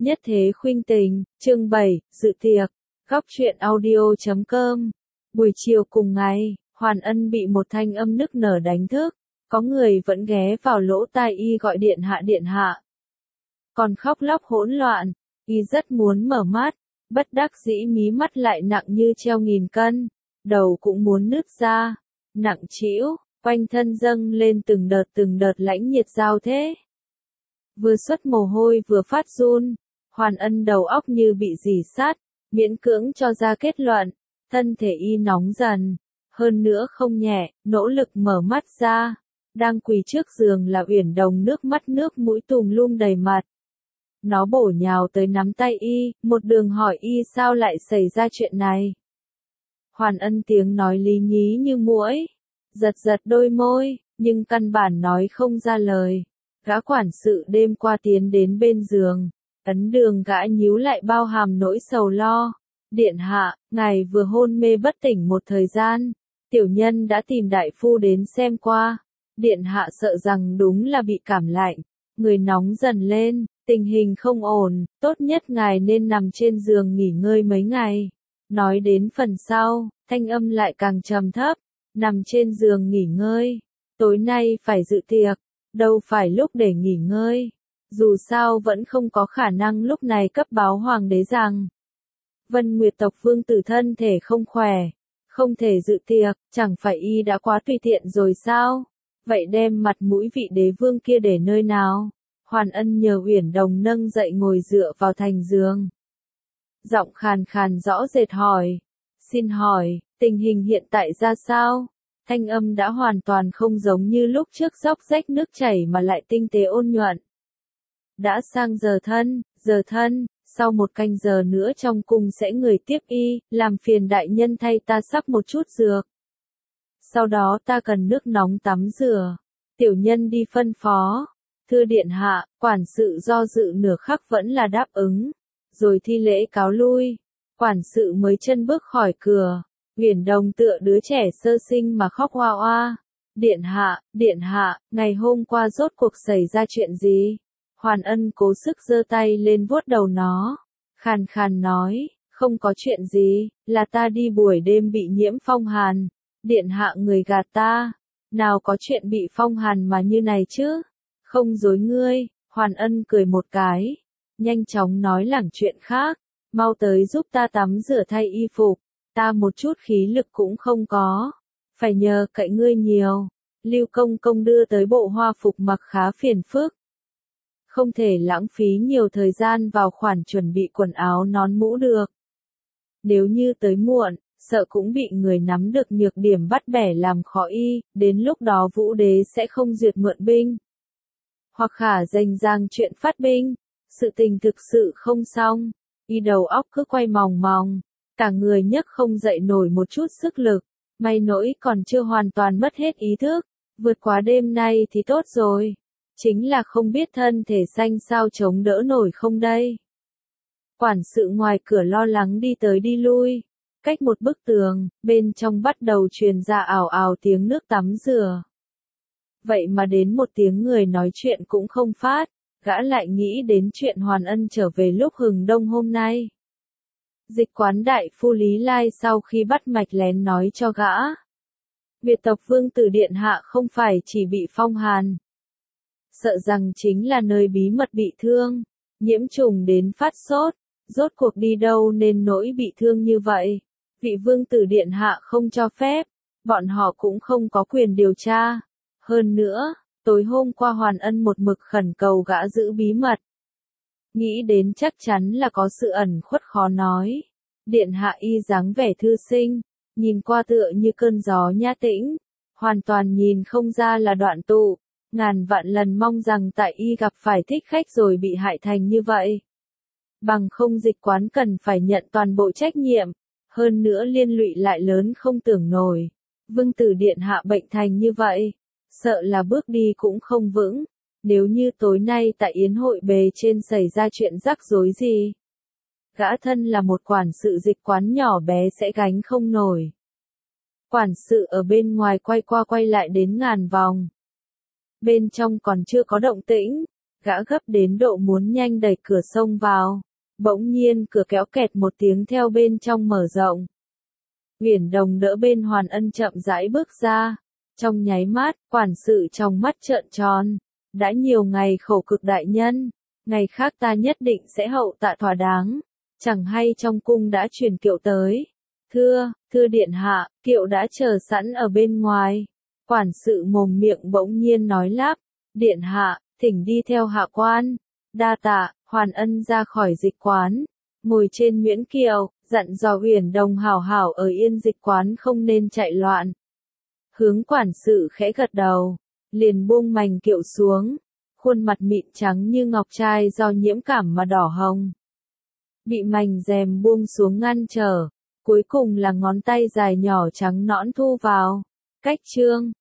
Nhất thế khuynh tình, chương 7, dự tiệc, góc truyện audio.com. Buổi chiều cùng ngày, Hoàn Ân bị một thanh âm nức nở đánh thức, có người vẫn ghé vào lỗ tai y gọi điện hạ. Còn khóc lóc hỗn loạn, y rất muốn mở mắt, bất đắc dĩ mí mắt lại nặng như treo nghìn cân, đầu cũng muốn nứt ra, nặng trĩu, quanh thân dâng lên từng đợt lãnh nhiệt giao thế. Vừa xuất mồ hôi vừa phát run, Hoàn Ân đầu óc như bị rỉ sắt, miễn cưỡng cho ra kết luận, thân thể y nóng dần, hơn nữa không nhẹ, nỗ lực mở mắt ra, đang quỳ trước giường là Uyển Đồng nước mắt nước mũi tùm lum đầy mặt. Nó bổ nhào tới nắm tay y, một đường hỏi y sao lại xảy ra chuyện này. Hoàn Ân tiếng nói lý nhí như muỗi, giật đôi môi, nhưng căn bản nói không ra lời. Gã quản sự đêm qua tiến đến bên giường, ấn đường gã nhíu lại bao hàm nỗi sầu lo. Điện hạ, ngài vừa hôn mê bất tỉnh một thời gian, tiểu nhân đã tìm đại phu đến xem qua. Điện hạ sợ rằng đúng là bị cảm lạnh, người nóng dần lên, tình hình không ổn, tốt nhất ngài nên nằm trên giường nghỉ ngơi mấy ngày. Nói đến phần sau, thanh âm lại càng trầm thấp, nằm trên giường nghỉ ngơi, tối nay phải dự tiệc, đâu phải lúc để nghỉ ngơi. Dù sao vẫn không có khả năng lúc này cấp báo hoàng đế rằng Vân Nguyệt tộc vương tử thân thể không khỏe, không thể dự tiệc, chẳng phải y đã quá tùy tiện rồi sao? Vậy đem mặt mũi vị đế vương kia để nơi nào? Hoàn Ân nhờ Uyển Đồng nâng dậy ngồi dựa vào thành giường. Giọng khàn khàn rõ rệt hỏi, xin hỏi, tình hình hiện tại ra sao? Thanh âm đã hoàn toàn không giống như lúc trước róc rách nước chảy mà lại tinh tế ôn nhuận. Đã sang giờ thân, sau một canh giờ nữa trong cung sẽ người tiếp y, làm phiền đại nhân thay ta sắp một chút dược. Sau đó ta cần nước nóng tắm rửa. Tiểu nhân đi phân phó. Thưa điện hạ, quản sự do dự nửa khắc vẫn là đáp ứng. Rồi thi lễ cáo lui. Quản sự mới chân bước khỏi cửa. Uyển Đồng tựa đứa trẻ sơ sinh mà khóc oa oa. Điện hạ, ngày hôm qua rốt cuộc xảy ra chuyện gì? Hoàn Ân cố sức giơ tay lên vuốt đầu nó, khàn khàn nói, không có chuyện gì, là ta đi buổi đêm bị nhiễm phong hàn, điện hạ người gạt ta, nào có chuyện bị phong hàn mà như này chứ, không dối ngươi. Hoàn Ân cười một cái, nhanh chóng nói lảng chuyện khác, mau tới giúp ta tắm rửa thay y phục, ta một chút khí lực cũng không có, phải nhờ cậy ngươi nhiều. Lưu Công Công đưa tới bộ hoa phục mặc khá phiền phức. Không thể lãng phí nhiều thời gian vào khoản chuẩn bị quần áo nón mũ được. Nếu như tới muộn, sợ cũng bị người nắm được nhược điểm bắt bẻ làm khó y, đến lúc đó Vũ Đế sẽ không duyệt mượn binh. Hoặc khả rành rang chuyện phát binh, sự tình thực sự không xong, y đầu óc cứ quay mòng mòng, cả người nhấc không dậy nổi một chút sức lực, may nỗi còn chưa hoàn toàn mất hết ý thức, vượt qua đêm nay thì tốt rồi. Chính là không biết thân thể xanh sao chống đỡ nổi không đây. Quản sự ngoài cửa lo lắng đi tới đi lui. Cách một bức tường, bên trong bắt đầu truyền ra ào ào tiếng nước tắm rửa. Vậy mà đến một tiếng người nói chuyện cũng không phát, gã lại nghĩ đến chuyện Hoàn Ân trở về lúc hừng đông hôm nay. Dịch quán đại phu Lý Lai sau khi bắt mạch lén nói cho gã. Việt tộc vương tử điện hạ không phải chỉ bị phong hàn. Sợ rằng chính là nơi bí mật bị thương, nhiễm trùng đến phát sốt, rốt cuộc đi đâu nên nỗi bị thương như vậy. Vị vương tử điện hạ không cho phép, bọn họ cũng không có quyền điều tra. Hơn nữa, tối hôm qua Hoàn Ân một mực khẩn cầu gã giữ bí mật. Nghĩ đến chắc chắn là có sự ẩn khuất khó nói. Điện hạ y dáng vẻ thư sinh, nhìn qua tựa như cơn gió nhã tĩnh, hoàn toàn nhìn không ra là đoạn tụ. Ngàn vạn lần mong rằng tại y gặp phải thích khách rồi bị hại thành như vậy. Bằng không dịch quán cần phải nhận toàn bộ trách nhiệm, hơn nữa liên lụy lại lớn không tưởng nổi. Vương tử điện hạ bệnh thành như vậy, sợ là bước đi cũng không vững, nếu như tối nay tại yến hội bề trên xảy ra chuyện rắc rối gì. Gã thân là một quản sự dịch quán nhỏ bé sẽ gánh không nổi. Quản sự ở bên ngoài quay qua quay lại đến ngàn vòng. Bên trong còn chưa có động tĩnh, gã gấp đến độ muốn nhanh đẩy cửa xông vào. Bỗng nhiên cửa kéo kẹt một tiếng theo bên trong mở rộng. Uyển Đồng đỡ bên Hoàn Ân chậm rãi bước ra. Trong nháy mắt, quản sự trong mắt trợn tròn. Đã nhiều ngày khổ cực đại nhân, ngày khác ta nhất định sẽ hậu tạ thỏa đáng. Chẳng hay trong cung đã truyền kiệu tới. Thưa điện hạ, kiệu đã chờ sẵn ở bên ngoài. Quản sự mồm miệng bỗng nhiên nói lắp. Điện hạ, thỉnh đi theo hạ quan. Đa tạ. Hoàn Ân ra khỏi dịch quán, ngồi trên miễn kiệu, dặn dò Uyển Đồng hảo hảo ở yên dịch quán không nên chạy loạn. Hướng quản sự khẽ gật đầu, liền buông mành kiệu xuống, khuôn mặt mịn trắng như ngọc trai do nhiễm cảm mà đỏ hồng. Bị mành rèm buông xuống ngăn trở, cuối cùng là ngón tay dài nhỏ trắng nõn thu vào. Cách chương